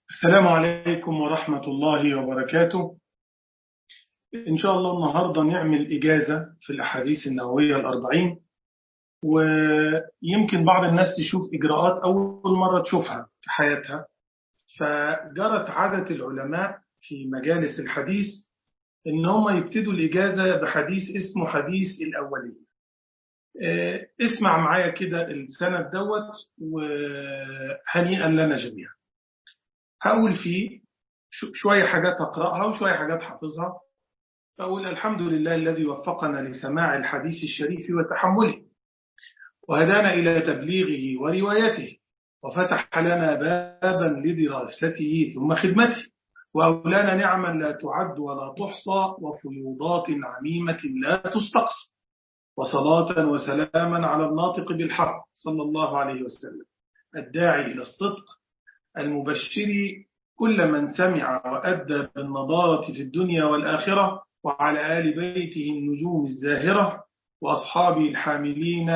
السلام عليكم ورحمة الله وبركاته. إن شاء الله النهاردة نعمل إجازة في الأحاديث النبوية الأربعين، ويمكن بعض الناس تشوف إجراءات أول مرة تشوفها في حياتها. فجرت عادة العلماء في مجالس الحديث إن هم يبتدوا الإجازة بحديث اسمه حديث الأولية. اسمع معايا كده السند دوت وهنيئا لنا جميعا. هقول فيه شوية حاجات أقرأها وشوية حاجات حافظها. فأقول الحمد لله الذي وفقنا لسماع الحديث الشريف وتحمله، وهدانا إلى تبليغه وروايته، وفتح لنا بابا لدراسته ثم خدمته، وأولانا نعما لا تعد ولا تحصى، وفيوضات عميمة لا تستقصى، وصلاة وسلاما على الناطق بالحق صلى الله عليه وسلم، الداعي إلى الصدق، المبشر كل من سمع وأدى بالنضارة في الدنيا والآخرة، وعلى آل بيته النجوم الزاهرة، وأصحابه الحاملين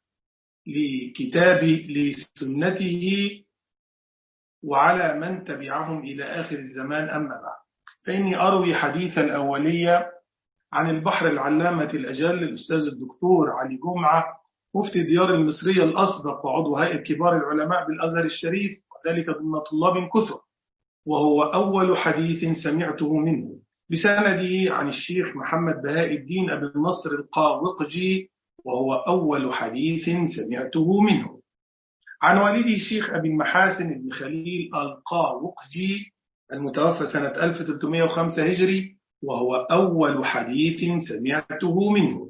لسنته، وعلى من تبعهم إلى آخر الزمان. أما بعد، فإني أروي حديث الأولية عن البحر العلامة الأجل الأستاذ الدكتور علي جمعة، مفتي ديار المصرية الأسبق وعضو هيئة كبار العلماء بالأزهر الشريف، وذلك ضمن طلاب كثر، وهو أول حديث سمعته منه بسنده عن الشيخ محمد بهاء الدين أبي النصر القاوقجي، وهو أول حديث سمعته منه عن والده الشيخ أبي المحاسن بن خليل القاوقجي المتوفى سنة 1305 هجري، وهو أول حديث سمعته منه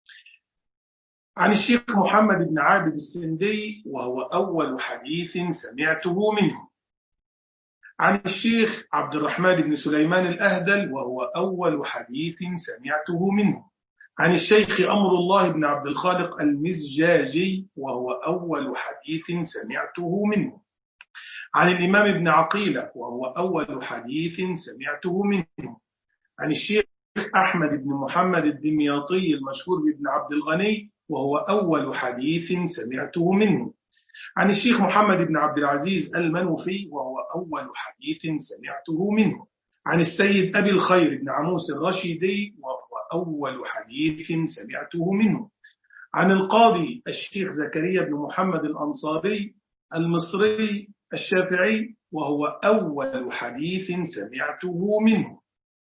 عن الشيخ محمد بن عابد السندي، وهو أول حديث سمعته منه عن الشيخ عبد الرحمن بن سليمان الأهدل، وهو أول حديث سمعته منه عن الشيخ أمر الله بن عبد الخالق المزجاجي، وهو أول حديث سمعته منه عن الإمام ابن عقيلة، وهو أول حديث سمعته منه عن الشيخ أحمد بن محمد الدمياطي المشهور بابن عبد الغني، وهو أول حديث سمعته منه عن الشيخ محمد بن عبد العزيز المنوفي، وهو أول حديث سمعته منه عن السيد أبي الخير بن عموس الرشيدي، وهو أول حديث سمعته منه عن القاضي الشيخ زكريا بن محمد الأنصاري المصري الشافعي، وهو أول حديث سمعته منه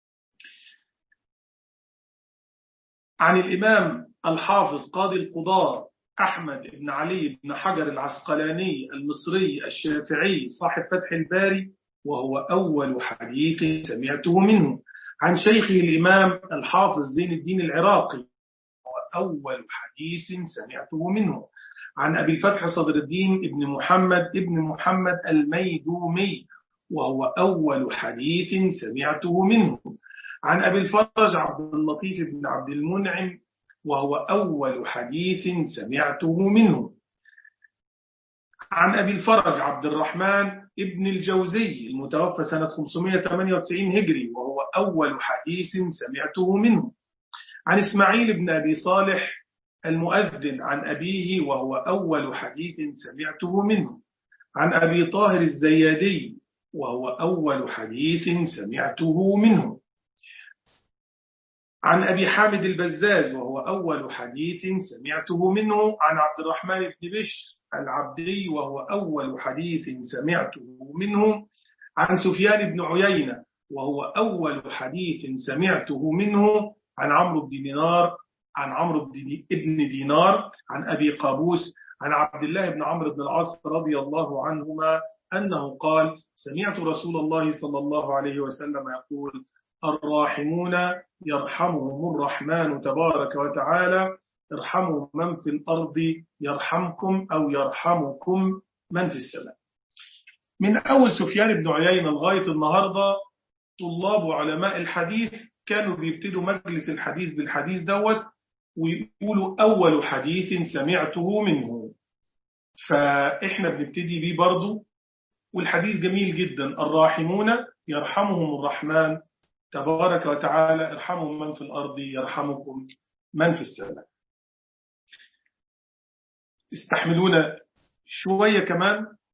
عن الإمام الحافظ قاضي القضاة أحمد بن علي بن حجر العسقلاني المصري الشافعي صاحب فتح الباري، وهو أول حديث سمعته منه عن شيخه الإمام الحافظ زين الدين العراقي، وأول حديث سمعته منه عن أبي الفتح صدر الدين ابن محمد الميدومي، وهو أول حديث سمعته منه عن أبي الفرج عبد اللطيف بن عبد المنعم، وهو أول حديث سمعته منه عن أبي الفرج عبد الرحمن ابن الجوزي المتوفى سنة 598 هجري، وهو أول حديث سمعته منه عن إسماعيل بن أبي صالح المؤذن عن أبيه، وهو أول حديث سمعته منه عن أبي طاهر الزيادي، وهو أول حديث سمعته منه عن أبي حامد البزاز، وهو أول حديث سمعته منه عن عبد الرحمن بن بشر العبدي، وهو أول حديث سمعته منه عن سفيان بن عيينة، وهو أول حديث سمعته منه عن عمرو بن دينار عن أبي قابوس عن عبد الله بن عمرو بن العاص رضي الله عنهما أنه قال: سمعت رسول الله صلى الله عليه وسلم يقول: الراحمون يرحمهم الرحمن تبارك وتعالى، ارحموا من في الأرض يرحمكم أو يرحمكم من في السماء. من أول سفيان بن عيينة لغاية النهاردة طلاب علماء الحديث كانوا بيبتدوا مجلس الحديث بالحديث دوت ويقولوا أول حديث سمعته منه، فإحنا بنبتدي بيه برضو. والحديث جميل جدا: الراحمون يرحمهم الرحمن تبارك وتعالى، ارحموا من في الأرض يرحمكم من في السماء. استحملونا شوية كمان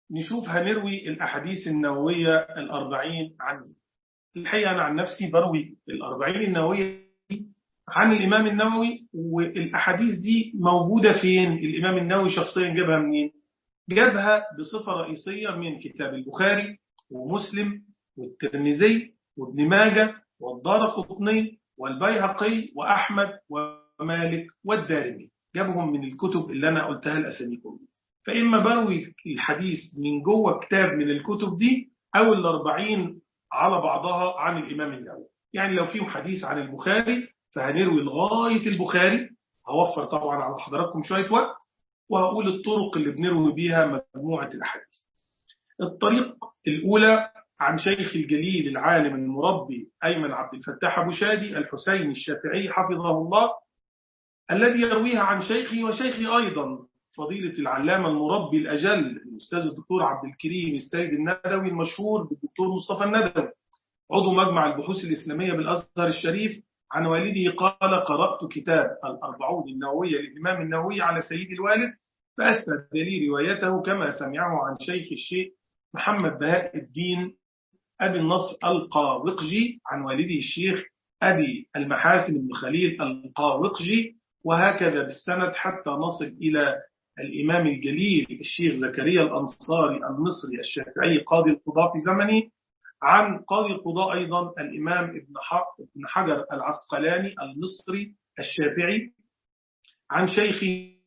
نشوف هنروي الأحاديث النووية الأربعين عنه. الحقيقة أنا عن نفسي بروي الأربعين النووية عن الإمام النووي، والأحاديث دي موجودة فين؟ الإمام النووي شخصيا جابها منين؟ جابها بصفة رئيسية من كتاب البخاري ومسلم والترمذي وابن ماجه والدارقطني والبيهقي وأحمد ومالك والدارمي. جابهم من الكتب اللي أنا قلتها الأساميكم. فإما بروي الحديث من جوه كتاب من الكتب دي، أو الأربعين على بعضها عن الإمام النووي. يعني لو فيه حديث عن البخاري فهنروي لغاية البخاري، هوفر طبعا على حضراتكم شوية وقت، وهقول الطرق اللي بنروي بيها مجموعة الأحاديث. الطريق الأولى عن شيخ الجليل العالم المربي أيمن عبد الفتاح أبو شادي الحسين الشافعي حفظه الله، الذي يرويها عن شيخي وشيخي أيضا فضيلة العلامة المربي الأجل الأستاذ الدكتور عبد الكريم السيد الندوي المشهور بالدكتور مصطفى الندوي، عضو مجمع البحوث الإسلامية بالأزهر الشريف، عن والده قال: قرأت كتاب الأربعون النووية للإمام النووي على سيد الوالد، فأسند لي روايته كما سمعه عن شيخ الشيخ محمد بهاء الدين أبي النصر القاوقجي عن والده الشيخ أبي المحاسن بن خليل القاوقجي، وهكذا بالسند حتى نصل إلى الإمام الجليل الشيخ زكريا الأنصاري المصري الشافعي قاضي القضاء في زمنه، عن قاضي القضاء أيضا الإمام ابن حجر العسقلاني المصري الشافعي، عن شيخ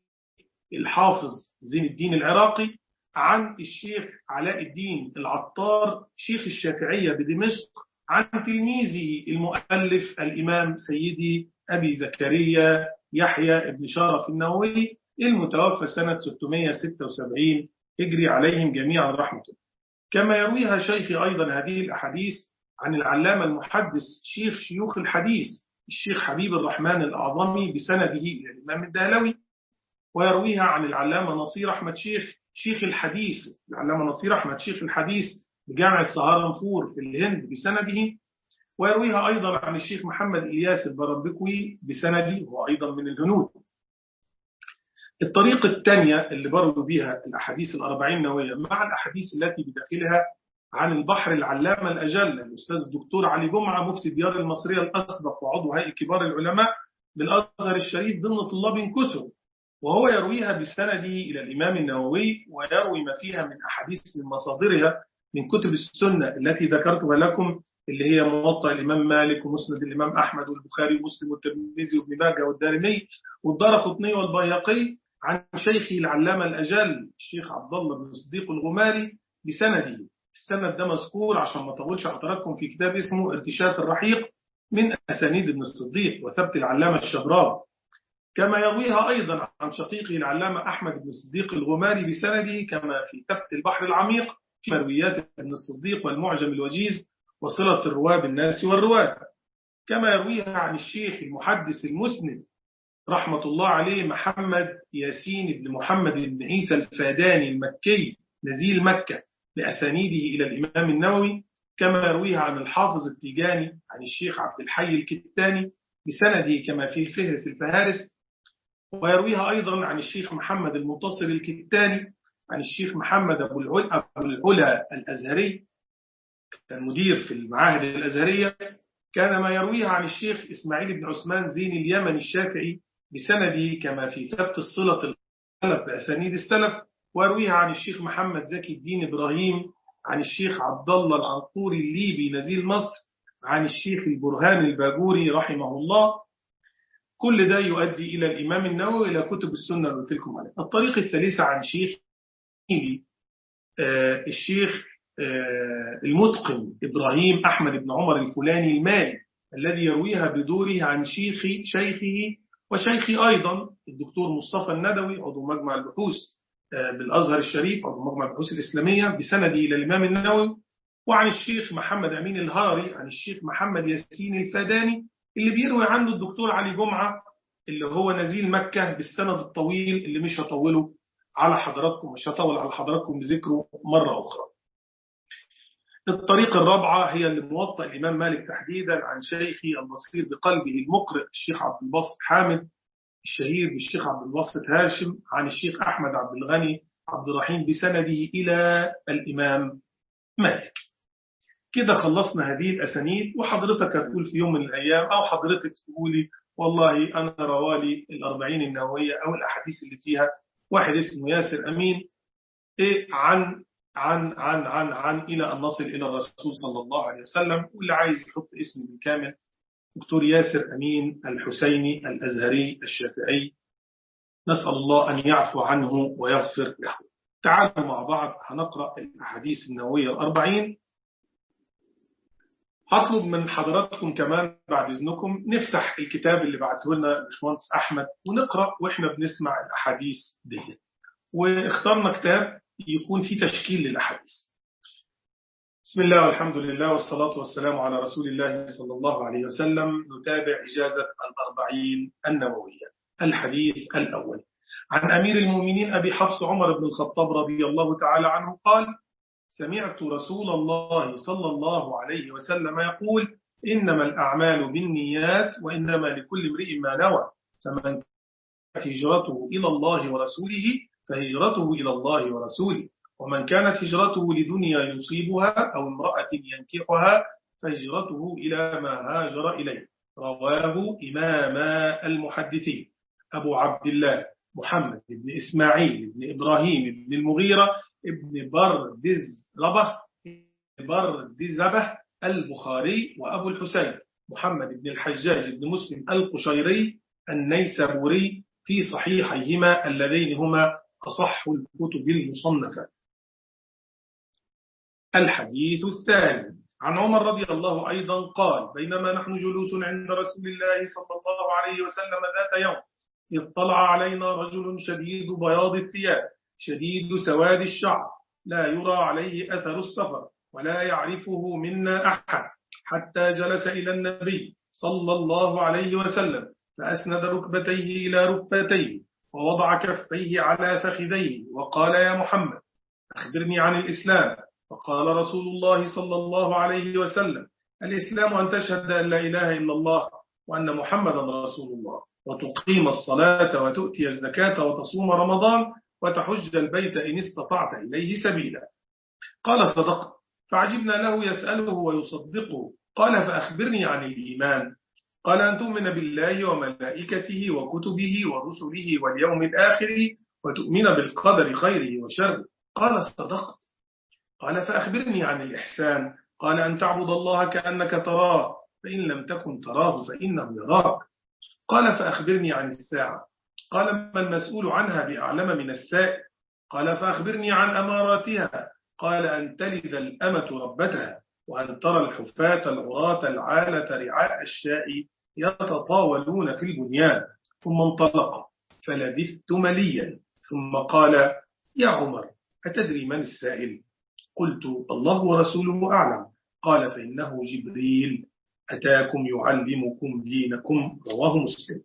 الحافظ زين الدين العراقي، عن الشيخ علاء الدين العطار شيخ الشافعية بدمشق، عن تلميذه المؤلف الإمام سيدي أبي زكريا يحيى بن شرف النووي المتوفى سنة 676 هجري عليهم جميعا رحمة الله. كما يرويها شيخي أيضا هذه الأحاديث عن العلامة المحدث شيخ شيوخ الحديث الشيخ حبيب الرحمن الأعظمي بسنده إلى الإمام الدهلوي، ويرويها عن العلامة نصير أحمد شيخ الحديث العلامة نصير أحمد شيخ الحديث بجامعة سهارنپور في الهند بسنده، ويرويها أيضا عن الشيخ محمد إلياس البربكوي بسنده وهو أيضا من الهنود. الطريقة الثانية اللي بروي بها الأحاديث الأربعين النووية مع الأحاديث التي بداخلها عن البحر العلامة الأجل الأستاذ الدكتور علي جمعة مفتي ديار المصرية الأسبق وعضو هيئة كبار العلماء بالأزهر الشريف ضمن طلاب كثر، وهو يرويها بسنده إلى الإمام النووي، ويروي ما فيها من أحاديث من مصادرها من كتب السنة التي ذكرتها لكم، اللي هي موطأ الإمام مالك ومسند الإمام أحمد والبخاري ومسلم والترمذي وابن ماجه والدارمي والدارقطني والبيهقي، عن شيخه العلامة الأجل الشيخ عبد الله بن الصديق الغماري بسنده. السند ده مذكور عشان ما طولش حضراتكم في كتاب اسمه ارتشاف الرحيق من أسانيد ابن الصديق وثبت العلامة الشبراوي. كما يرويها أيضا عن شقيقه العلامة أحمد بن الصديق الغماري بسنده، كما في ثبت البحر العميق في مرويات ابن الصديق والمعجم الوجيز وصلة الرواة بالناس والرواة. كما يرويها عن الشيخ المحدث المسند رحمة الله عليه محمد ياسين بن محمد بن عيسى الفاداني المكي نزيل مكة بأسانيده إلى الإمام النووي. كما يرويها عن الحافظ التيجاني عن الشيخ عبد الحي الكتاني بسنده كما في فهرس الفهارس. ويرويها أيضا عن الشيخ محمد المنتصر الكتاني عن الشيخ محمد أبو العلا الأزهري كان مدير في المعاهد الأزهرية. كان ما يرويها عن الشيخ إسماعيل بن عثمان زين اليمني الشافعي بسنده كما في ثبت الصلة الخلف بأسانيد السلف. ويرويها عن الشيخ محمد زكي الدين إبراهيم عن الشيخ عبد الله العنقوري الليبي نزيل مصر عن الشيخ البرهان الباجوري رحمه الله. كل ده يؤدي إلى الإمام النووي إلى كتب السنة اللي قلت لكم عليها. الطريقة الثالثة عن شيخ الشيخ المتقن إبراهيم أحمد بن عمر الفلاني المالي، الذي يرويها بدوره عن شيخه وشيخي أيضا الدكتور مصطفى الندوي عضو مجمع البحوث بالأزهر الشريف عضو مجمع البحوث الإسلامية بسنده إلى الإمام النووي، وعن الشيخ محمد أمين الهاري عن الشيخ محمد ياسين الفاداني اللي بيروي عنه الدكتور علي جمعة اللي هو نزيل مكة بالسند الطويل اللي مش هطوله على حضراتكم، مش هطول على حضراتكم بذكره مرة أخرى. الطريقة الرابعة هي اللي موطأ الإمام مالك تحديدا عن شيخي البصير بقلبه المقرئ الشيخ عبد الباسط حامد الشهير بالشيخ عبد الباسط هاشم عن الشيخ أحمد عبد الغني عبد الرحيم بسنده إلى الإمام مالك. كده خلصنا هذه الأسانيد، وحضرتك هتقول في يوم من الأيام أو حضرتك تقولي والله أنا روالي الأربعين النووية أو الأحاديث اللي فيها واحد اسمه ياسر أمين عن إلى أن نصل إلى الرسول صلى الله عليه وسلم. واللي عايز يحط اسم بالكامل دكتور ياسر أمين الحسيني الأزهري الشافعي، نسأل الله أن يعفو عنه ويغفر له. تعالوا مع بعض هنقرأ الأحاديث النووية الأربعين. هطلب من حضراتكم كمان بعد إذنكم نفتح الكتاب اللي بعته لنا الباشمهندس أحمد ونقرأ وإحنا بنسمع الأحاديث دي، واخترنا كتاب يكون فيه تشكيل للأحاديث. بسم الله والحمد لله والصلاة والسلام على رسول الله صلى الله عليه وسلم. نتابع إجازة الأربعين النووية. الحديث الأول عن أمير المؤمنين أبي حفص عمر بن الخطاب رضي الله تعالى عنه قال: سمعت رسول الله صلى الله عليه وسلم يقول: إنما الأعمال بالنيات وإنما لكل امرئ ما نوى، فمن كانت هجرته إلى الله ورسوله فهجرته إلى الله ورسوله، ومن كانت هجرته لدنيا يصيبها أو امرأة ينكحها فهجرته إلى ما هاجر إليه. رواه إمام المحدثين أبو عبد الله محمد بن إسماعيل بن إبراهيم بن المغيرة ابن بردزبة البخاري، وأبو الحسين محمد بن الحجاج بن مسلم القشيري النيسابوري في صحيحيهما اللذين هما أصح الكتب المصنفة. الحديث الثاني عن عمر رضي الله أيضا قال: بينما نحن جلوس عند رسول الله صلى الله عليه وسلم ذات يوم إذ طلع علينا رجل شديد بياض الثياب شديد سواد الشعر لا يرى عليه أثر السفر ولا يعرفه منا أحد، حتى جلس إلى النبي صلى الله عليه وسلم فأسند ركبتيه إلى ركبتيه ووضع كفيه على فخذيه وقال: يا محمد أخبرني عن الإسلام. فقال رسول الله صلى الله عليه وسلم: الإسلام أن تشهد أن لا إله إلا الله وأن محمدا رسول الله، وتقيم الصلاة وتؤتي الزكاة وتصوم رمضان وتحج البيت إن استطعت إليه سبيلا. قال: صدقت. فعجبنا له يسأله ويصدقه. قال: فأخبرني عن الإيمان. قال: أن تؤمن بالله وملائكته وكتبه ورسله واليوم الآخر وتؤمن بالقدر خيره وشره. قال: صدقت. قال: فأخبرني عن الإحسان. قال: أن تعبد الله كأنك تراه فإن لم تكن تراه فإنه يراك. قال: فأخبرني عن الساعة. قال: ما المسؤول عنها بأعلم من السائل. قال: فأخبرني عن أماراتها. قال: أن تلد الأمة ربتها وأن ترى الحفاة العراة العالة رعاء الشاء يتطاولون في البنيان. ثم انطلق فلبثت مليا ثم قال: يا عمر أتدري من السائل؟ قلت: الله ورسوله أعلم. قال: فإنه جبريل أتاكم يعلمكم دينكم. رواه مسلم.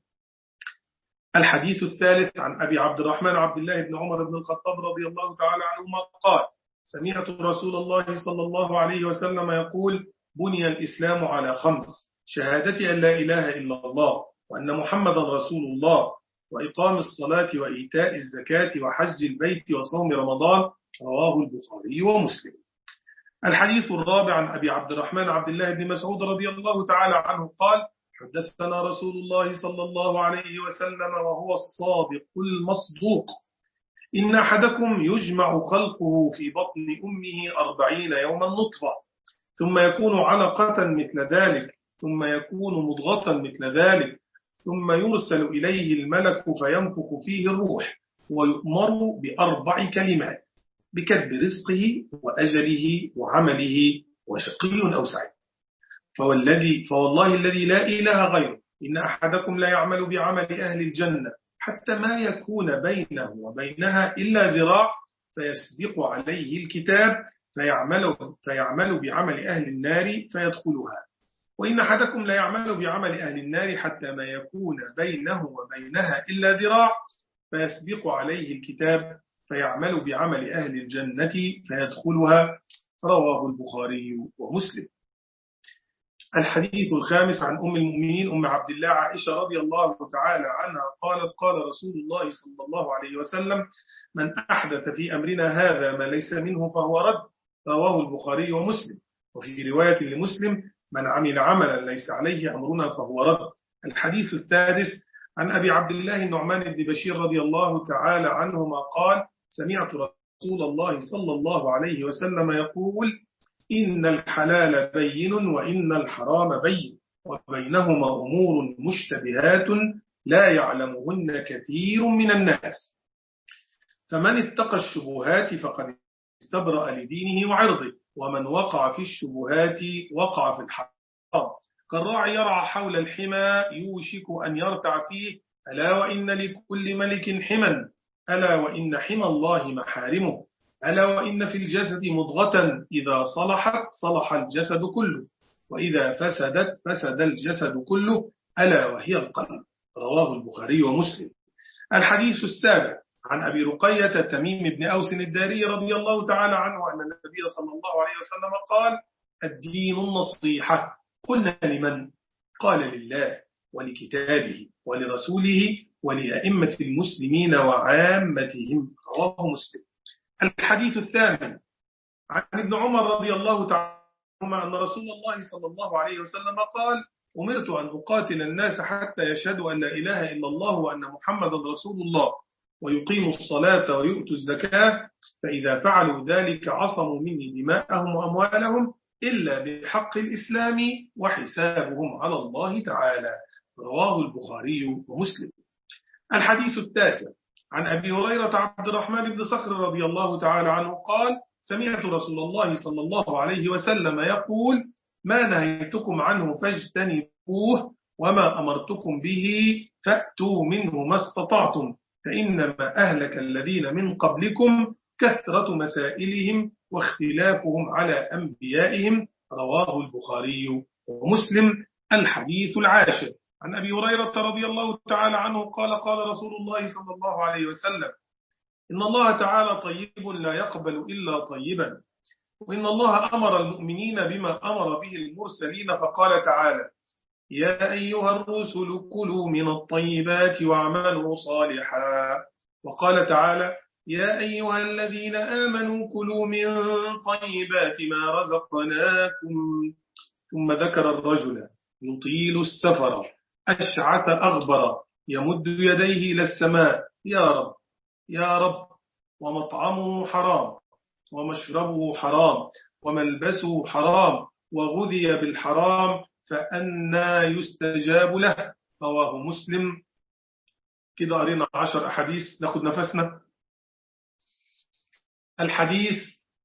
الحديث الثالث عن أبي عبد الرحمن عبد الله بن عمر بن الخطاب رضي الله تعالى عنهما قال: سمعت رسول الله صلى الله عليه وسلم يقول: بني الإسلام على 5: شهادة أن لا إله إلا الله وأن محمدا رسول الله وإقام الصلاة وإيتاء الزكاة وحج البيت وصوم رمضان. رواه البخاري ومسلم. الحديث الرابع عن أبي عبد الرحمن عبد الله بن مسعود رضي الله تعالى عنه قال: حدثنا رسول الله صلى الله عليه وسلم وهو الصادق المصدوق: إن أحدكم يجمع خلقه في بطن أمه 40 يوما نطفة، ثم يكون علقة مثل ذلك، ثم يكون مضغة مثل ذلك، ثم يرسل إليه الملك فينفخ فيه الروح ويؤمر ب4 كلمات: بكتب رزقه وأجله وعمله وشقي أو سعيد. فوالله الذي لا إله غيره إن أحدكم لا يعمل بعمل أهل الجنة حتى ما يكون بينه وبينها إلا ذراع فيسبق عليه الكتاب فيعمل بعمل أهل النار فيدخلها، وإن أحدكم لا يعمل بعمل أهل النار حتى ما يكون بينه وبينها إلا ذراع فيسبق عليه الكتاب فيعمل بعمل أهل الجنة فيدخلها. رواه البخاري ومسلم. الحديث الخامس عن أم المؤمنين أم عبد الله عائشة رضي الله تعالى عنها قالت قال رسول الله صلى الله عليه وسلم من أحدث في أمرنا هذا ما ليس منه فهو رد. رواه البخاري ومسلم. وفي رواية لمسلم من عمل عملا ليس عليه أمرنا فهو رد. الحديث السادس عن أبي عبد الله النعمان بن بشير رضي الله تعالى عنهما قال سمعت رسول الله صلى الله عليه وسلم يقول إن الحلال بين وإن الحرام بين وبينهما أمور مشتبهات لا يعلمهن كثير من الناس فمن اتقى الشبهات فقد استبرأ لدينه وعرضه ومن وقع في الشبهات وقع في الحرام كالراعي يرعى حول الحمى يوشك أن يرتع فيه ألا وإن لكل ملك حما ألا وإن حمى الله محارمه ألا وإن في الجسد مضغة إذا صلحت صلح الجسد كله وإذا فسدت فسد الجسد كله ألا وهي القلب. رواه البخاري ومسلم. الحديث السابع عن أبي رقية تميم بن أوس الداري رضي الله تعالى عنه أن النبي صلى الله عليه وسلم قال الدين النصيحة. قلنا لمن؟ قال لله ولكتابه ولرسوله ولأئمة المسلمين وعامتهم. رواه مسلم. الحديث الثامن عن ابن عمر رضي الله تعالى عنهما أن رسول الله صلى الله عليه وسلم قال أمرت أن أقاتل الناس حتى يشهدوا أن لا إله إلا الله وأن محمدا رسول الله ويقيموا الصلاة ويؤتوا الزكاة فإذا فعلوا ذلك عصموا مني دماءهم وأموالهم إلا بحق الإسلام وحسابهم على الله تعالى. رواه البخاري ومسلم. الحديث التاسع عن أبي هريرة عبد الرحمن بن صخر رضي الله تعالى عنه قال سمعت رسول الله صلى الله عليه وسلم يقول ما نهيتكم عنه فاجتنبوه وما أمرتكم به فأتوا منه ما استطعتم فإنما أهلك الذين من قبلكم كثرة مسائلهم واختلافهم على أنبيائهم. رواه البخاري ومسلم. الحديث العاشر عن أبي هريرة رضي الله تعالى عنه قال قال رسول الله صلى الله عليه وسلم إن الله تعالى طيب لا يقبل إلا طيبا وإن الله أمر المؤمنين بما أمر به المرسلين فقال تعالى يا أيها الرسل كلوا من الطيبات واعملوا صالحا وقال تعالى يا أيها الذين آمنوا كلوا من طيبات ما رزقناكم ثم ذكر الرجل يطيل السفر أشعث أغبر يمد يديه إلى السماء يا رب يا رب ومطعمه حرام ومشربه حرام وملبسه حرام وغذي بالحرام فأنى يستجاب له. رواه مسلم. كده قرينا 10 أحاديث ناخد نفسنا. الحديث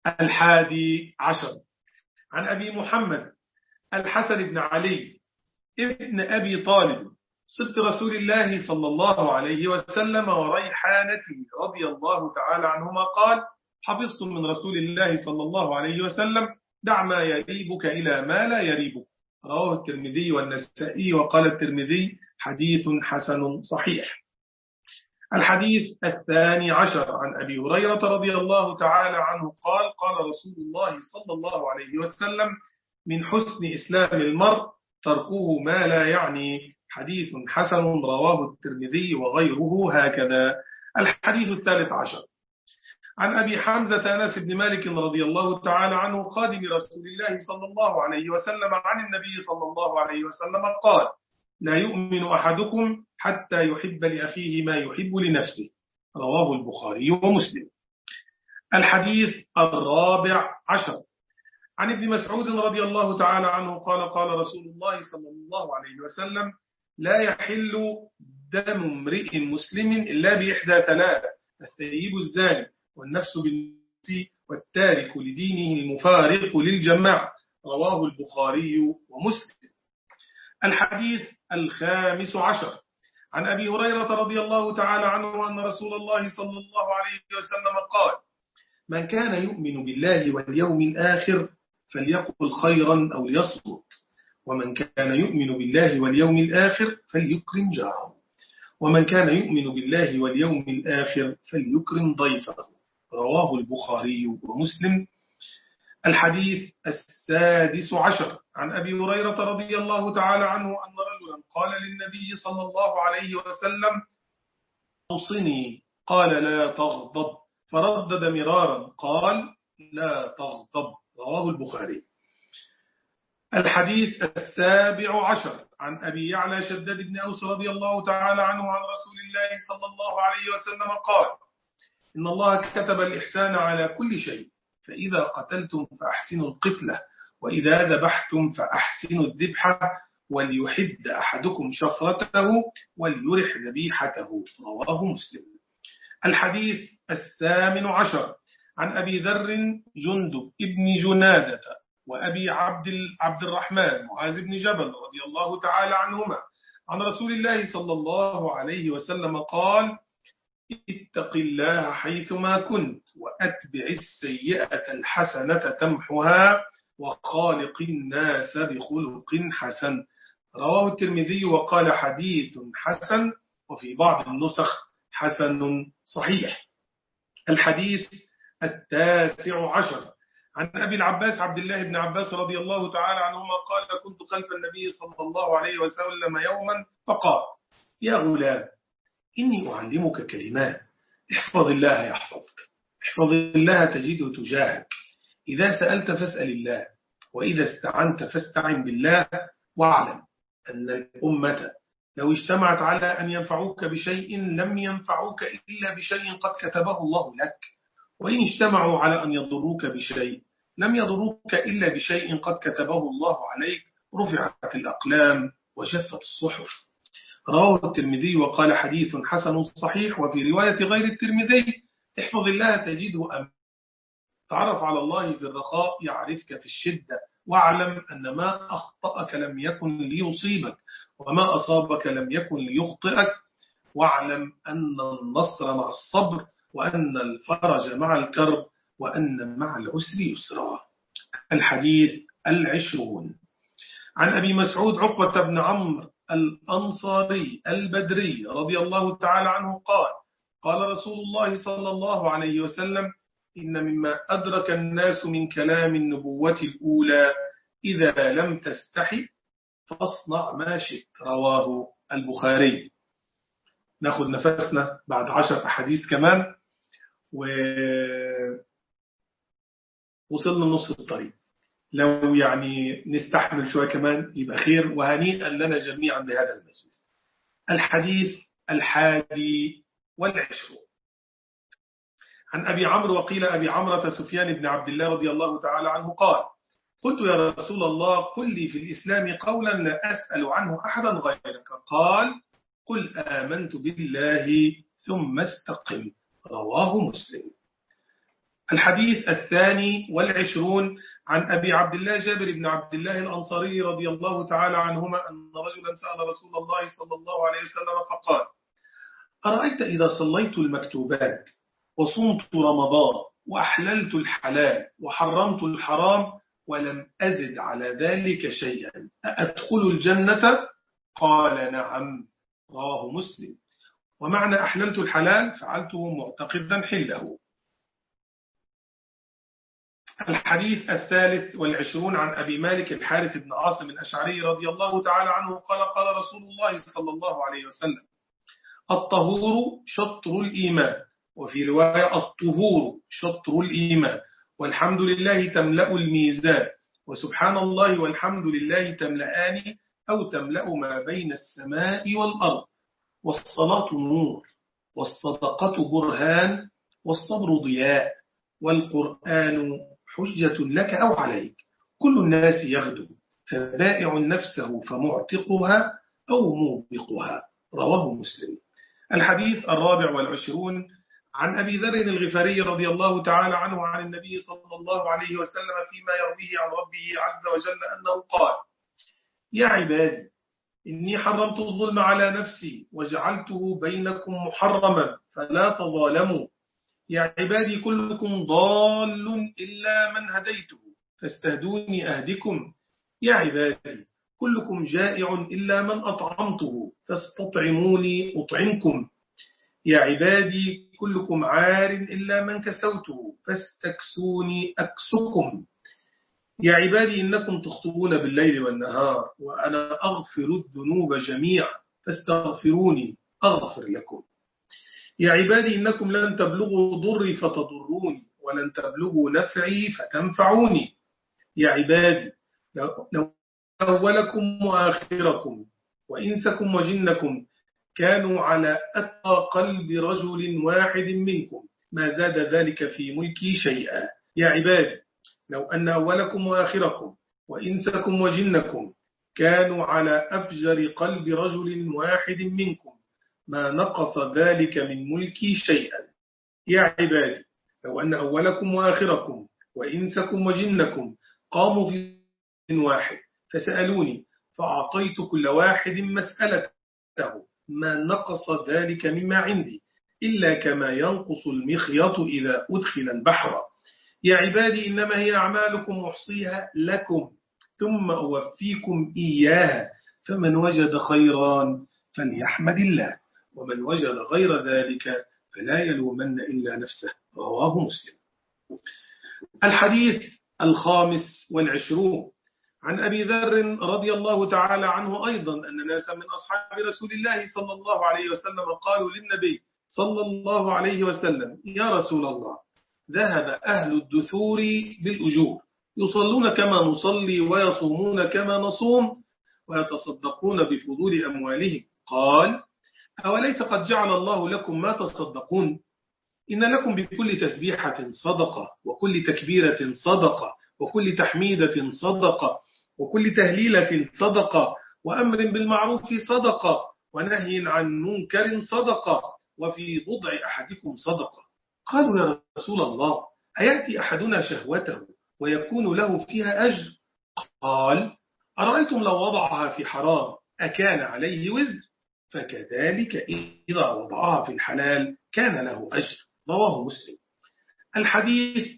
11 عن أبي محمد الحسن بن علي ابن أبي طالب صبت رسول الله صلى الله عليه وسلم وريحانته رضي الله تعالى عنهما قال حفظت من رسول الله صلى الله عليه وسلم دع ما يريبك إلى ما لا يريبك. رواه الترمذي والنسائي وقال الترمذي حديث حسن صحيح. الحديث 12 عن أبي هريرة رضي الله تعالى عنه قال قال رسول الله صلى الله عليه وسلم من حسن إسلام المرء تركه ما لا يعني. حديث حسن. رواه الترمذي وغيره هكذا. الحديث 13 عن أبي حمزة أنس بن مالك رضي الله تعالى عنه خادم رسول الله صلى الله عليه وسلم عن النبي صلى الله عليه وسلم قال لا يؤمن أحدكم حتى يحب لأخيه ما يحب لنفسه. رواه البخاري ومسلم. الحديث 14 عن ابن مسعود رضي الله تعالى عنه قال قال رسول الله صلى الله عليه وسلم لا يحل دم امرئ مسلم إلا بإحدى ثلاث الثيب الزاني والنفس بالنفس والتارك لدينه المفارق للجماعة. رواه البخاري ومسلم. الحديث 15 عن أبي هريرة رضي الله تعالى عنه أن رسول الله صلى الله عليه وسلم قال من كان يؤمن بالله واليوم الآخر فليقل خيرا أو ليصمت ومن كان يؤمن بالله واليوم الآخر فليكرم جاره ومن كان يؤمن بالله واليوم الآخر فليكرم ضيفه. رواه البخاري ومسلم. الحديث 16 عن أبي هريرة رضي الله تعالى عنه أن رجلا قال للنبي صلى الله عليه وسلم أوصني، قال لا تغضب، فردد مرارا قال لا تغضب، رواه البخاري. الحديث 17 عن أبي يعلى شداد بن أوس رضي الله تعالى عنه عن رسول الله صلى الله عليه وسلم قال إن الله كتب الإحسان على كل شيء، فإذا قتلتم فأحسنوا القتلة، وإذا ذبحتم فأحسنوا الذبحة، وليحد أحدكم شفرته وليرح ذبيحته، رواه مسلم. الحديث 18 عن أبي ذر جندب ابن جنادة وأبي عبد الرحمن معاذ بن جبل رضي الله تعالى عنهما عن رسول الله صلى الله عليه وسلم قال اتق الله حيثما كنت، وأتبع السيئة الحسنة تمحها، وخالق الناس بخلق حسن، رواه الترمذي وقال حديث حسن، وفي بعض النسخ حسن صحيح. الحديث 19 عن أبي العباس عبد الله بن عباس رضي الله تعالى عنهما قال كنت خلف النبي صلى الله عليه وسلم يوما فقال يا غلام إني أعلمك كلمات، احفظ الله يحفظك، احفظ الله تجده تجاهك، إذا سألت فاسأل الله، وإذا استعنت فاستعن بالله، واعلم أن الأمة لو اجتمعت على أن ينفعوك بشيء لم ينفعوك إلا بشيء قد كتبه الله لك، وإن اجتمعوا على أن يضروك بشيء لم يضروك إلا بشيء قد كتبه الله عليك، رفعت الأقلام وجفت الصحف، رواه الترمذي وقال حديث حسن صحيح. وفي رواية غير الترمذي احفظ الله تجده أمامك، تعرف على الله في الرخاء يعرفك في الشدة، واعلم أن ما أخطأك لم يكن ليصيبك، وما أصابك لم يكن ليخطئك، واعلم أن النصر مع الصبر، وأن الفرج مع الكرب، وأن مع العسر يسرا. الحديث 20 عن أبي مسعود عقبة بن عمرو الأنصاري البدري رضي الله تعالى عنه قال قال رسول الله صلى الله عليه وسلم إن مما أدرك الناس من كلام النبوة الأولى إذا لم تستحي فاصنع ما شئت، رواه البخاري. ناخد نفسنا بعد 10 أحاديث كمان ووصلنا نص الطريق، لو يعني نستحمل شوية كمان يبقى خير، وهنيئا لنا جميعا بهذا المجلس. الحديث 21 عن أبي عمرو وقيل أبي عمرة سفيان بن عبد الله رضي الله تعالى عنه قال قلت يا رسول الله قل لي في الإسلام قولا لا أسأل عنه أحدا غيرك، قال قل آمنت بالله ثم استقم، رواه مسلم. الحديث 22 عن أبي عبد الله جابر بن عبد الله الأنصاري رضي الله تعالى عنهما أن رجلا سأل رسول الله صلى الله عليه وسلم فقال أرأيت إذا صليت المكتوبات وصمت رمضان وأحللت الحلال وحرمت الحرام ولم أزد على ذلك شيئا أأدخل الجنة؟ قال نعم، رواه مسلم. ومعنى أحللت الحلال فعلته معتقدا حله. الحديث 23 عن أبي مالك الحارث بن عاصم الأشعري رضي الله تعالى عنه قال قال رسول الله صلى الله عليه وسلم الطهور شطر الإيمان، وفي رواية الطهور شطر الإيمان، والحمد لله تملأ الميزان، وسبحان الله والحمد لله تملأان أو تملأ ما بين السماء والأرض، والصلاة نور، والصدقة برهان، والصبر ضياء، والقرآن حجة لك أو عليك، كل الناس يغدو فبائع نفسه فمعتقها أو موبقها، رواه مسلم. الحديث 24 عن أبي ذر الغفاري رضي الله تعالى عنه عن النبي صلى الله عليه وسلم فيما يرويه عن ربه عز وجل أنه قال يا عبادي إني حرمت الظلم على نفسي وجعلته بينكم محرما فلا تظالموا، يا عبادي كلكم ضال إلا من هديته فاستهدوني أهدكم، يا عبادي كلكم جائع إلا من أطعمته فاستطعموني أطعمكم، يا عبادي كلكم عار إلا من كسوته فاستكسوني أكسكم، يا عبادي إنكم تخطئون بالليل والنهار وأنا أغفر الذنوب جميعا فاستغفروني أغفر لكم. يا عبادي إنكم لن تبلغوا ضري فتضروني ولن تبلغوا نفعي فتنفعوني. يا عبادي لو أولكم وآخركم وإنسكم وجنكم كانوا على أتقى قلب رجل واحد منكم ما زاد ذلك في ملكي شيئا. يا عبادي لو أن أولكم وآخركم وإنسكم وجنكم كانوا على أفجر قلب رجل واحد منكم ما نقص ذلك من ملكي شيئا. يا عبادي لو أن أولكم وآخركم وإنسكم وجنكم قاموا في واحد فسألوني فأعطيت كل واحد مسألته ما نقص ذلك مما عندي إلا كما ينقص المخيط إذا أدخل البحر. يا عبادي إنما هي أعمالكم أحصيها لكم ثم أوفيكم إياها فمن وجد خيرا فليحمد الله ومن وجد غير ذلك فلا يلومن إلا نفسه. رواه مسلم. الحديث 25 عن أبي ذر رضي الله تعالى عنه أيضا أن ناسا من أصحاب رسول الله صلى الله عليه وسلم قالوا للنبي صلى الله عليه وسلم يا رسول الله ذهب أهل الدثور بالأجور يصلون كما نصلي ويصومون كما نصوم ويتصدقون بفضول أموالهم. قال أوليس قد جعل الله لكم ما تصدقون إن لكم بكل تسبيحة صدقة وكل تكبيرة صدقة وكل تحميدة صدقة وكل تهليلة صدقة وأمر بالمعروف صدقة ونهي عن منكر صدقة وفي بضع أحدكم صدقة. قالوا يا رسول الله أيأتي أحدنا شهوته ويكون له فيها أجر؟ قال أرأيتم لو وضعها في حرام أكان عليه وزر؟ فكذلك إذا وضعها في الحلال كان له أجر. رواه مسلم. الحديث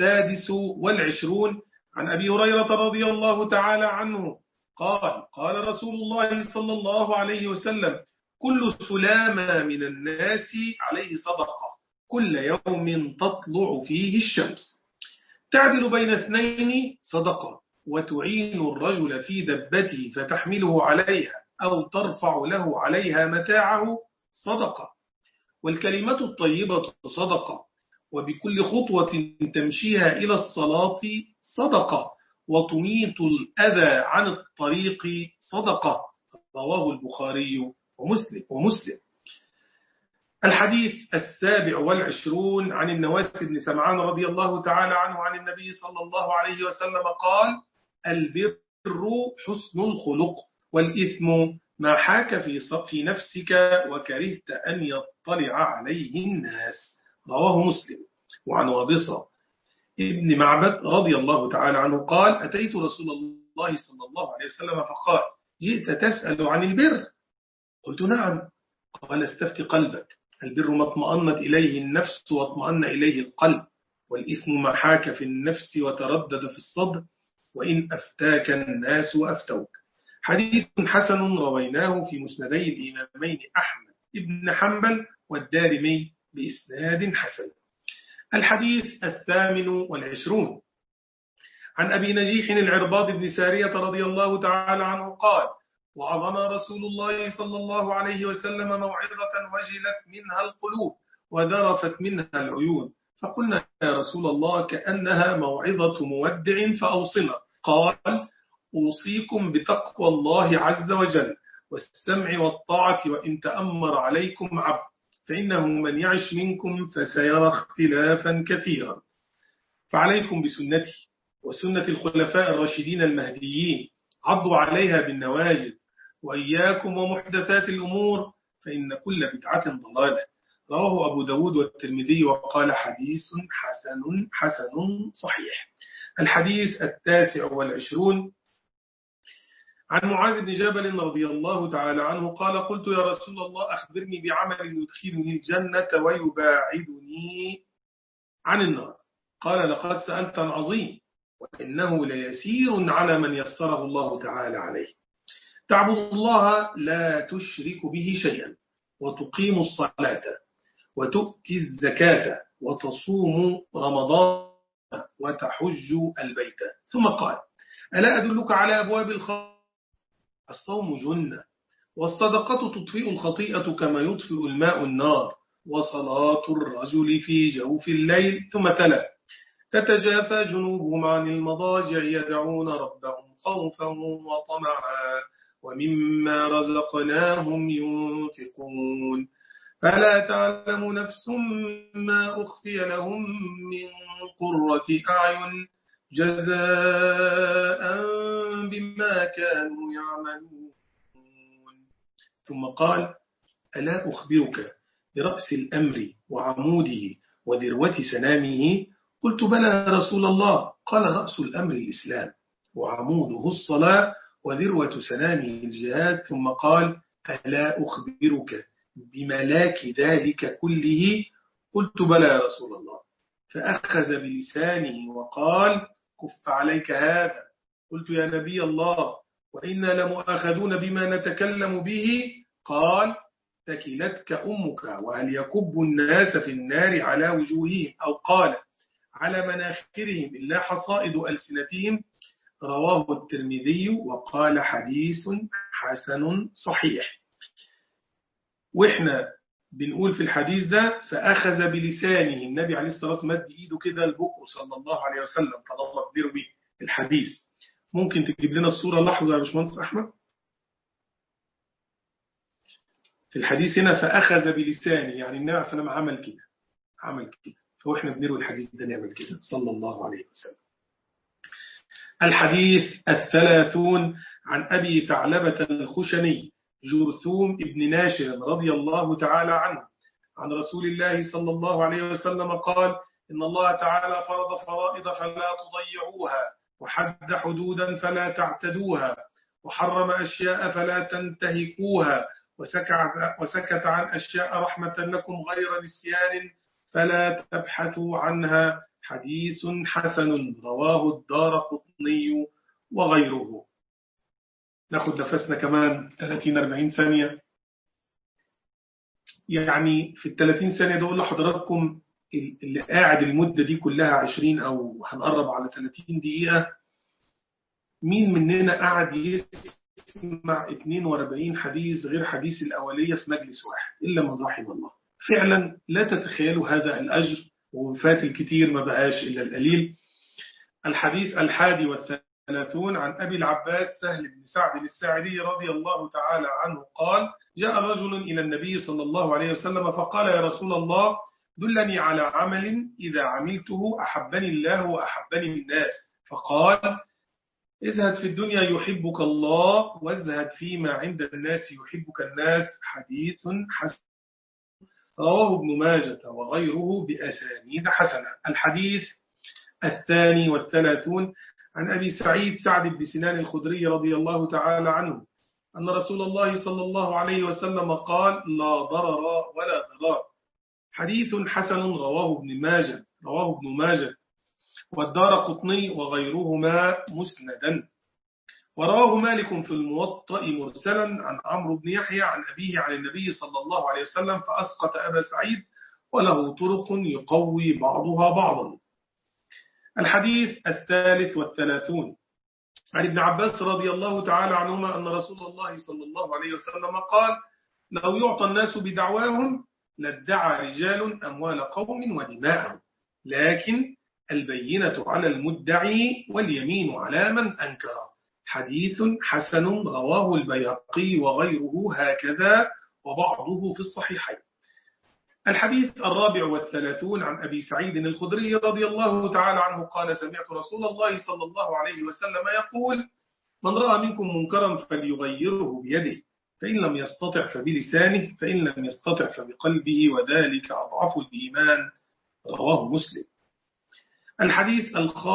26 عن أبي هريرة رضي الله تعالى عنه قال قال رسول الله صلى الله عليه وسلم كل سلامة من الناس عليه صدقة كل يوم تطلع فيه الشمس تعدل بين اثنين صدقة وتعين الرجل في دبته فتحمله عليها أو ترفع له عليها متاعه صدقة والكلمة الطيبة صدقة وبكل خطوة تمشيها إلى الصلاة صدقة وتميت الأذى عن الطريق صدقة. رواه البخاري ومسلم. الحديث 27 عن النواس بن سمعان رضي الله تعالى عنه عن النبي صلى الله عليه وسلم قال البر حسن الخلق والإثم ما حاك في نفسك وكرهت أن يطلع عليه الناس. رواه مسلم. وعن وابصة ابن معبد رضي الله تعالى عنه قال أتيت رسول الله صلى الله عليه وسلم فقال جئت تسأل عن البر؟ قلت نعم. قال استفت قلبك البر ما اطمأنت إليه النفس واطمأن إليه القلب والإثم ما حاك في النفس وتردد في الصدر وإن أفتاك الناس وأفتوك. حديث حسن رويناه في مسندي الإمامين أحمد ابن حنبل والدارمي بإسناد حسن. الحديث 28 عن أبي نجيح العرباض بن سارية رضي الله تعالى عنه قال وعظنا رسول الله صلى الله عليه وسلم موعظة وجلت منها القلوب وذرفت منها العيون فقلنا يا رسول الله كأنها موعظة مودع فأوصنا. قال أوصيكم بتقوى الله عز وجل والسمع والطاعة وإن تأمر عليكم عبد فإنه من يعش منكم فسيرى اختلافا كثيرا فعليكم بسنتي وسنة الخلفاء الراشدين المهديين عضوا عليها بالنواجذ وإياكم ومحدثات الأمور فإن كل بدعة ضلالة. رواه أبو داود والترمذي وقال حديث حسن صحيح. الحديث 29 عن معاذ بن جبل رضي الله تعالى عنه قال قلت يا رسول الله أخبرني بعمل يدخلني الجنة ويباعدني عن النار. قال لقد سألت عن عظيم وإنه ليسير على من يسره الله تعالى عليه تعبد الله لا تشرك به شيئا وتقيم الصلاة وتؤتي الزكاة وتصوم رمضان وتحج البيت. ثم قال: ألا أدلك على أبواب الخير؟ الصوم جنة، والصدقة تطفئ الخطيئة كما يطفئ الماء النار، وصلاة الرجل في جوف الليل. ثم تلا: تتجافى جنوبهم عن المضاجع يدعون ربهم خوفا وطمعا ومما رزقناهم ينفقون. فلا تعلم نفس ما أخفي لهم من قرة أعين جزاء بما كانوا يعملون. ثم قال: ألا أخبرك برأس الأمر وعموده وذروة سنامه؟ قلت: بلى يا رسول الله. قال: رأس الأمر الإسلام، وعموده الصلاة، وذروة سنامه الجهاد. ثم قال: ألا أخبرك بملاك ذلك كله؟ قلت: بلى يا رسول الله. فأخذ بلسانه وقال: كف عليك هذا. قلت: يا نبي الله، وإنا لمؤاخذون بما نتكلم به. قال: ثكلتك أمك، وهل يكب الناس في النار على وجوههم، أو قال على مناخرهم، إلا حصائد ألسنتهم. رواه الترمذي وقال: حديث حسن صحيح. وإحنا بنقول في الحديث ده: فأخذ بلسانه. النبي عليه الصلاة والسلام مد إيده كده لبقه صلى الله عليه وسلم، طالما بنروي الحديث. ممكن تجيب لنا الصورة لحظة يا باشمهندس أحمد؟ في الحديث هنا فأخذ بلسانه، يعني النبي عليه الصلاة والسلام عمل كده. فإحنا بنروي الحديث ده نعمل كده صلى الله عليه وسلم. الحديث 30 عن أبي ثعلبة الخشني جرثوم ابن ناشر رضي الله تعالى عنه عن رسول الله صلى الله عليه وسلم قال: إن الله تعالى فرض فرائض فلا تضيعوها، وحد حدودا فلا تعتدوها، وحرم أشياء فلا تنتهكوها، وسكت عن أشياء رحمة لكم غير نسيان فلا تبحثوا عنها. حديث حسن، رواه الدارقطني وغيره. ناخد نفسنا كمان 30-40 ثانية. يعني في 30 ثانية دول لحضراتكم اللي قاعد المدة دي كلها 20 أو هنقرب على 30 دقيقة، مين مننا قاعد يسمع 42 حديث غير حديث الأولية في مجلس واحد؟ إلا من رحم الله. فعلا لا تتخيلوا هذا الأجر، وفات الكثير ما بقاش إلا القليل. الحديث 31 عن أبي العباس سهل بن سعد الساعدي رضي الله تعالى عنه قال: جاء رجل إلى النبي صلى الله عليه وسلم فقال: يا رسول الله، دلني على عمل إذا عملته أحبني الله وأحبني الناس. فقال: ازهد في الدنيا يحبك الله، وازهد فيما عند الناس يحبك الناس. حديث حسن، رواه ابن ماجة وغيره بأسانيد حسنة. الحديث 32 عن أبي سعد بن سنان الخدري رضي الله تعالى عنه أن رسول الله صلى الله عليه وسلم قال: لا ضرر ولا ضرار. حديث حسن، رواه ابن ماجة والدارقطني وغيرهما مسندا. ورواه مالك في الموطأ مرسلا عن عمرو بن يحيى عن أبيه عن النبي صلى الله عليه وسلم، فأسقط أبا سعيد، وله طرق يقوي بعضها بعضا. الحديث 33 عن ابن عباس رضي الله تعالى عنهما أن رسول الله صلى الله عليه وسلم قال: لو يعطى الناس بدعواهم لادعى رجال أموال قوم ودماءهم، لكن البينة على المدعي واليمين على من أنكر. حديث حسن، رواه البيهقي وغيره هكذا، وبعضه في الصحيحين. الحديث 34 عن أبي سعيد الخدري رضي الله تعالى عنه قال: سمعت رسول الله صلى الله عليه وسلم يقول: من رأى منكم منكرا فليغيره بيده، فإن لم يستطع فبلسانه، فإن لم يستطع فبقلبه، وذلك أضعف الإيمان. رواه مسلم. الحديث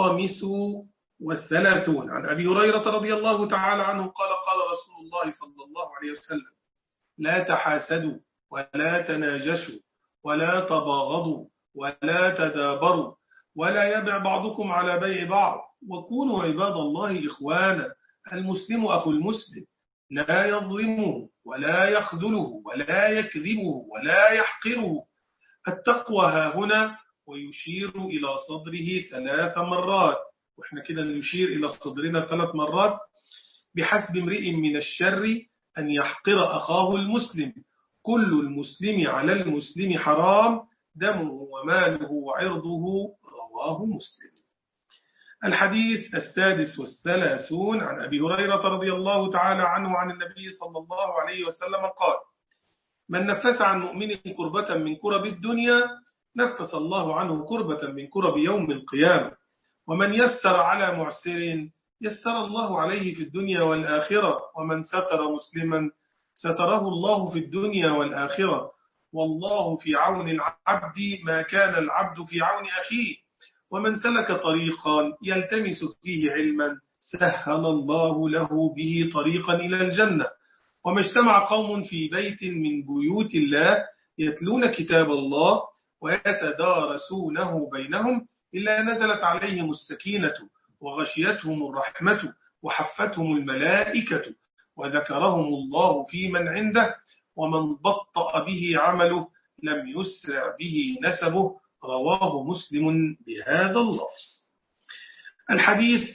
35 عن أبي هريرة رضي الله تعالى عنه قال: قال رسول الله صلى الله عليه وسلم: لا تحاسدوا ولا تناجشوا ولا تباغضوا ولا تدابروا ولا يبع بعضكم على بيع بعض، وكونوا عباد الله إخوانا. المسلم أخو المسلم، لا يظلمه ولا يخذله ولا يكذبه ولا يحقره. التقوى ها هنا، ويشير إلى صدره 3 مرات، وإحنا كده نشير إلى صدرنا 3 مرات. بحسب امرئ من الشر أن يحقر أخاه المسلم، كل المسلم على المسلم حرام، دمه وماله وعرضه، رواه مسلم. الحديث 36 عن أبي هريرة رضي الله تعالى عنه عن النبي صلى الله عليه وسلم قال: من نفس عن مؤمن كربة من كرب الدنيا نفس الله عنه كربة من كرب يوم القيامة، ومن يسر على معسر يسر الله عليه في الدنيا والآخرة، ومن ستر مسلما ستره الله في الدنيا والآخرة، والله في عون العبد ما كان العبد في عون أخيه، ومن سلك طريقا يلتمس فيه علما سهل الله له به طريقا إلى الجنة. وما اجتمع قوم في بيت من بيوت الله يتلون كتاب الله ويتدارسونه بينهم إلا نزلت عليهم السكينة وغشيتهم الرحمة وحفتهم الملائكة وذكرهم الله في من عنده، ومن بطأ به عمله لم يسرع به نسبه، رواه مسلم بهذا اللفظ. الحديث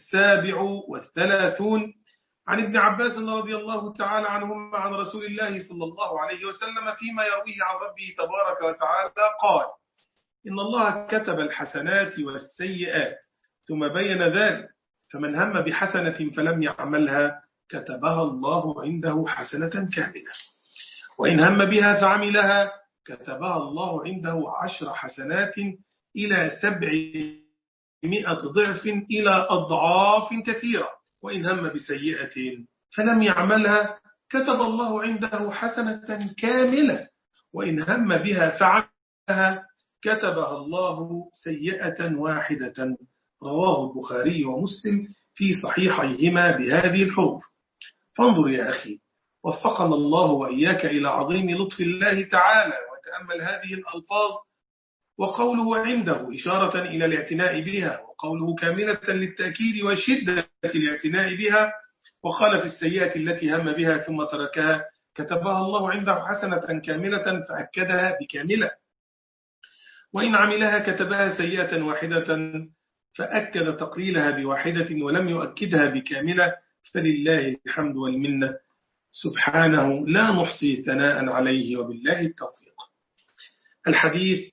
37 عن ابن عباس رضي الله تعالى عنهما عن رسول الله صلى الله عليه وسلم فيما يرويه عن ربه تبارك وتعالى قال: إن الله كتب الحسنات والسيئات ثم بين ذلك، فمن هم بحسنة فلم يعملها كتبها الله عنده حسنة كاملة، وإن هم بها فعملها كتبها الله عنده 10 حسنات إلى 700 ضعف إلى أضعاف كثيرة، وإن هم بسيئة فلم يعملها كتب الله عنده حسنة كاملة، وإن هم بها فعملها كتبها الله سيئة واحدة، رواه البخاري ومسلم في صحيحيهما بهذه الحروف. فانظر يا أخي، وفقنا الله وإياك إلى عظيم لطف الله تعالى، وتأمل هذه الألفاظ: وقوله عنده إشارة إلى الاعتناء بها، وقوله كاملة للتأكيد وشدة الاعتناء بها، وقال في السيئة التي هم بها ثم تركها كتبها الله عنده حسنة كاملة فأكدها بكاملة، وإن عملها كتبها سيئة واحدة فأكد تقليلها بواحدة ولم يؤكدها بكاملة، فلله الحمد والمنة سبحانه لا نحصي ثناء عليه، وبالله التوفيق. الحديث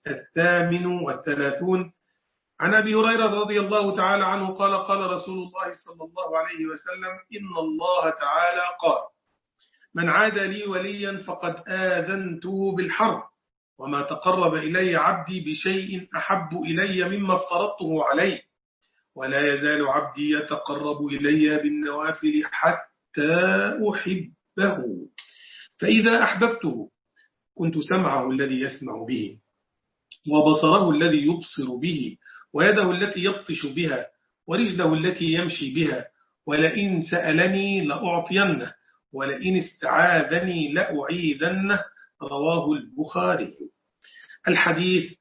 38 عن أبي هريرة رضي الله تعالى عنه قال: قال رسول الله صلى الله عليه وسلم: إن الله تعالى قال: من عاد لي وليا فقد آذنته بالحرب، وما تقرب إلي عبدي بشيء أحب إلي مما افترضته عليه، ولا يزال عبدي يتقرب إلي بالنوافل حتى أحبه، فإذا أحببته كنت سمعه الذي يسمع به، وبصره الذي يبصر به، ويده التي يبطش بها، ورجله التي يمشي بها، ولئن سألني لأعطينه، ولئن استعاذني لأعيذنه، رواه البخاري. الحديث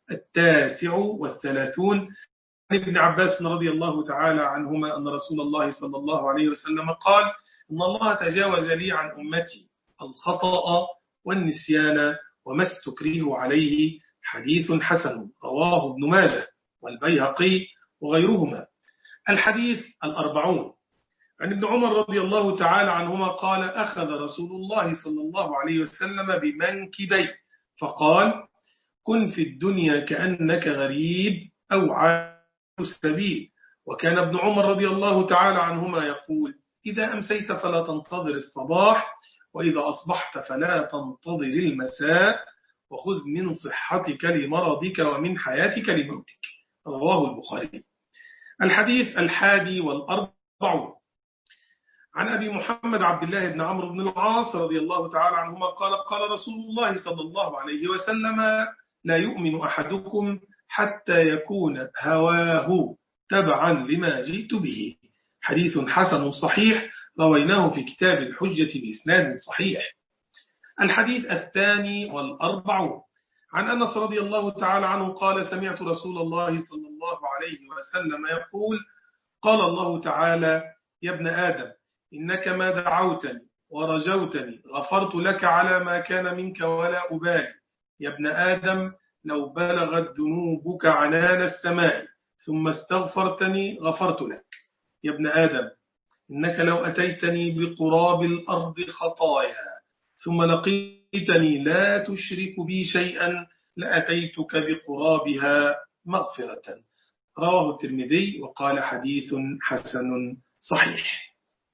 39 عن ابن عباس رضي الله تعالى عنهما أن رسول الله صلى الله عليه وسلم قال: إن الله تجاوز لي عن أمتي الخطأ والنسيان وما استكرهوا عليه، حديث حسن، رواه ابن ماجه والبيهقي وغيرهما. الحديث 40 عن ابن عمر رضي الله تعالى عنهما قال: أخذ رسول الله صلى الله عليه وسلم بمنكبي فقال: كن في الدنيا كأنك غريب أو عابر السبيل. وكان ابن عمر رضي الله تعالى عنهما يقول: إذا أمسيت فلا تنتظر الصباح، وإذا أصبحت فلا تنتظر المساء، وخذ من صحتك لمرضك ومن حياتك لموتك، رواه البخاري. الحديث 41 عن أبي محمد عبد الله بن عمرو بن العاص رضي الله تعالى عنهما قال: قال رسول الله صلى الله عليه وسلم: لا يؤمن أحدكم حتى يكون هواه تبعا لما جئت به، حديث حسن صحيح، رويناه في كتاب الحجة بإسناد صحيح. الحديث 42 عن أنس رضي الله تعالى عنه قال: سمعت رسول الله صلى الله عليه وسلم يقول: قال الله تعالى: يا ابن آدم، إنك ما دعوتني ورجوتني غفرت لك على ما كان منك ولا أبالي. يا ابن آدم، لو بلغت ذنوبك عنان السماء ثم استغفرتني غفرت لك. يا ابن آدم إنك لو أتيتني بقراب الأرض خطايا ثم لقيتني لا تشرك بي شيئا لأتيتك بقرابها مغفرة. رواه الترمذي وقال حديث حسن صحيح.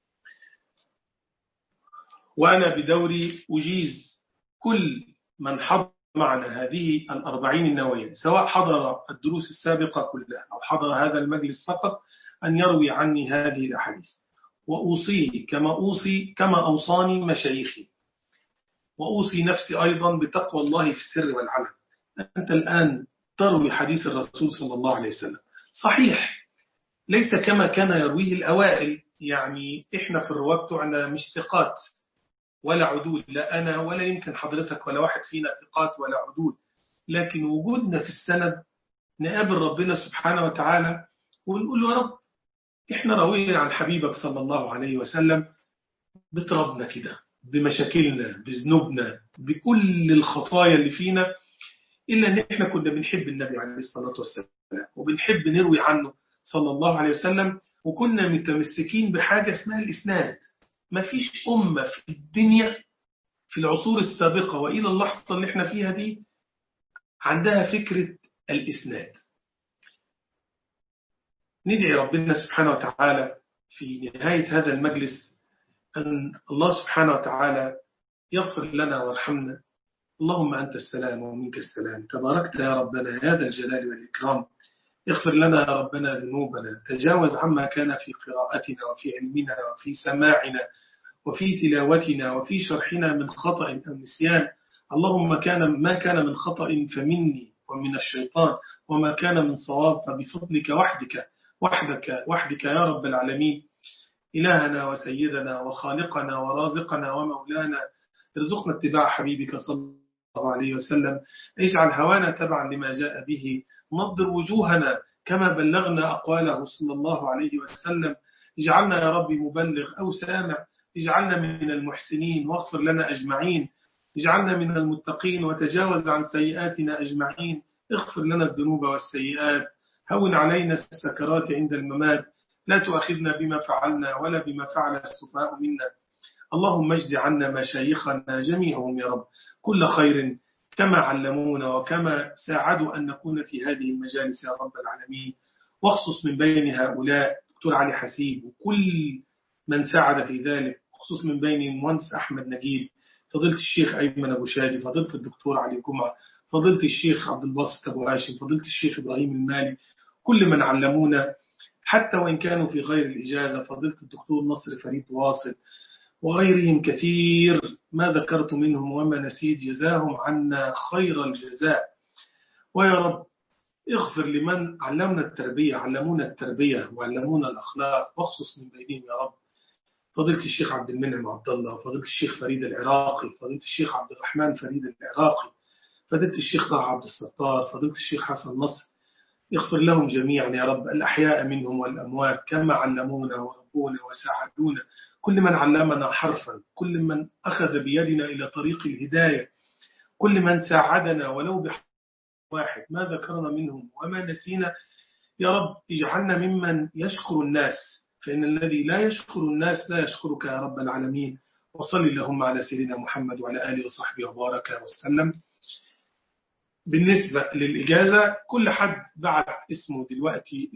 وأنا بدوري أجيز كل من حضر معنا هذه 40 النووية، سواء حضر الدروس السابقة كلها أو حضر هذا المجلس فقط، أن يروي عني هذه الأحاديث. وأوصيه كما أوصاني مشايخي، وأوصي نفسي أيضا بتقوى الله في السر والعلن. أنت الآن تروي حديث الرسول صلى الله عليه وسلم صحيح، ليس كما كان يرويه الأوائل. يعني إحنا في الرواة بتوعنا مش ثقات ولا عدول، لا أنا ولا يمكن حضرتك ولا واحد فينا ثقات ولا عدول، لكن وجودنا في السند نقابل ربنا سبحانه وتعالى ونقول له يا رب إحنا روينا عن حبيبك صلى الله عليه وسلم بتربنا كده، بمشاكلنا، بذنوبنا، بكل الخطايا اللي فينا، إلا أن إحنا كنا بنحب النبي عليه الصلاة والسلام وبنحب نروي عنه صلى الله عليه وسلم، وكنا متمسكين بحاجة اسمها الإسناد. ما فيش أمة في الدنيا في العصور السابقة وإلى اللحظة اللي احنا فيها دي عندها فكرة الإسناد. ندعي ربنا سبحانه وتعالى في نهاية هذا المجلس أن الله سبحانه وتعالى يغفر لنا وارحمنا. اللهم أنت السلام ومنك السلام، تباركت يا ربنا يا ذا الجلال والإكرام. اغفر لنا يا ربنا ذنوبنا، تجاوز عما كان في قراءتنا وفي علمنا وفي سماعنا وفي تلاوتنا وفي شرحنا من خطأ أو نسيان. اللهم ما كان من خطأ فمني ومن الشيطان، وما كان من صواب فبفضلك وحدك يا رب العالمين. إلهنا وسيدنا وخالقنا ورازقنا ومولانا، ارزقنا اتباع حبيبك صلى الله عليه وسلم. اجعل هوانا تبعا لما جاء به، نضر وجوهنا كما بلغنا أقواله صلى الله عليه وسلم. اجعلنا يا رب مبلغ أو سامع، اجعلنا من المحسنين واغفر لنا أجمعين، اجعلنا من المتقين وتجاوز عن سيئاتنا أجمعين. اغفر لنا الذنوب والسيئات، هون علينا السكرات عند الممات، لا تؤاخذنا بما فعلنا ولا بما فعل السفهاء منا. اللهم اجز عنا مشايخنا جميعهم يا رب كل خير، كما علمونا وكما ساعدوا أن نكون في هذه المجالس يا رب العالمين. واخصص من بين هؤلاء دكتور علي حسيب وكل من ساعد في ذلك، خصوص من بين المهندس أحمد نجيب، فضيلة الشيخ أيمن أبو شادي، فضيلة الدكتور علي جمعة، فضيلة الشيخ عبد الباسط أبو هاشم، فضيلة الشيخ إبراهيم المالي، كل من علمونا حتى وإن كانوا في غير الإجازة، فضيلة الدكتور نصر فريد واصل وغيرهم كثير ما ذكرت منهم وما نسيت، جزاهم عنا خير الجزاء. ويا رب اغفر لمن علمونا التربية وعلمونا الأخلاق، واخصص من بينهم يا رب فضيلة الشيخ عبد المنعم عبد الله، وفضيلة الشيخ فريد العراقي، فضيلة الشيخ عبد الرحمن فريد العراقي، فضيلة الشيخ طه عبد الستار، فضيلة الشيخ حسن نصر. اغفر لهم جميعا يا رب، الأحياء منهم والأموات، كما علمونا وربونا وساعدونا، كل من علمنا حرفا، كل من أخذ بيدنا إلى طريق الهداية، كل من ساعدنا ولو بحرف واحد، ما ذكرنا منهم وما نسينا. يا رب اجعلنا ممن يشكر الناس، فإن الذي لا يشكر الناس لا يشكرك يا رب العالمين. وصل اللهم على سيدنا محمد وعلى آله وصحبه وبارك وسلم. بالنسبة للإجازة كل حد بعت اسمه دلوقتي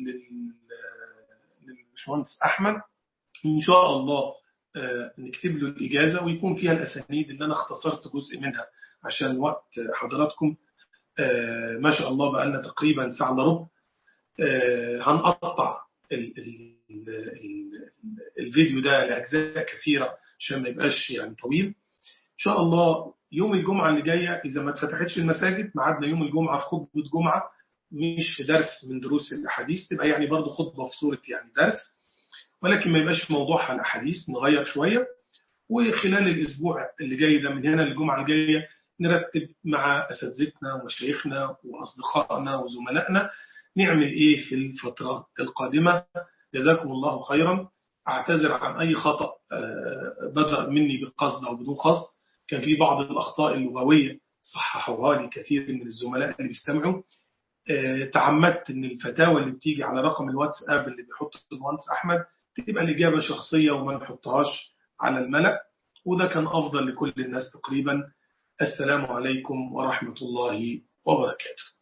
للمهندس أحمد، إن شاء الله نكتب له الإجازة ويكون فيها الأسانيد اللي أنا اختصرت جزء منها عشان وقت حضراتكم. ما شاء الله بقى لنا تقريبا ساعة إلا ربع. هنقطع الفيديو ده لأجزاء كثيرة عشان ما يبقاش يعني طويل. إن شاء الله يوم الجمعة اللي جاية إذا ما اتفتحتش المساجد معادنا يوم الجمعة في خطبة جمعة، مش في درس من دروس الأحاديث، تبقى يعني برضو خطبة في صورة يعني درس، ولكن ما يبقاش موضوعها الأحاديث، نغير شوية. وخلال الأسبوع اللي جاي ده من هنا للجمعة الجاية نرتب مع أساتذتنا ومشايخنا وأصدقائنا وزملائنا نعمل إيه في الفترة القادمة. جزاكم الله خيرا. أعتذر عن أي خطأ بدأ مني بقصد أو بدون قصد، كان في بعض الأخطاء اللغوية صححوها لي كثير من الزملاء اللي بيستمعوا. تعمدت ان الفتاوى اللي بتيجي على رقم الواتساب اللي بيحطه المهندس احمد تبقى الاجابه شخصيه وما نحطهاش على الملأ، وده كان افضل لكل الناس تقريبا. السلام عليكم ورحمه الله وبركاته.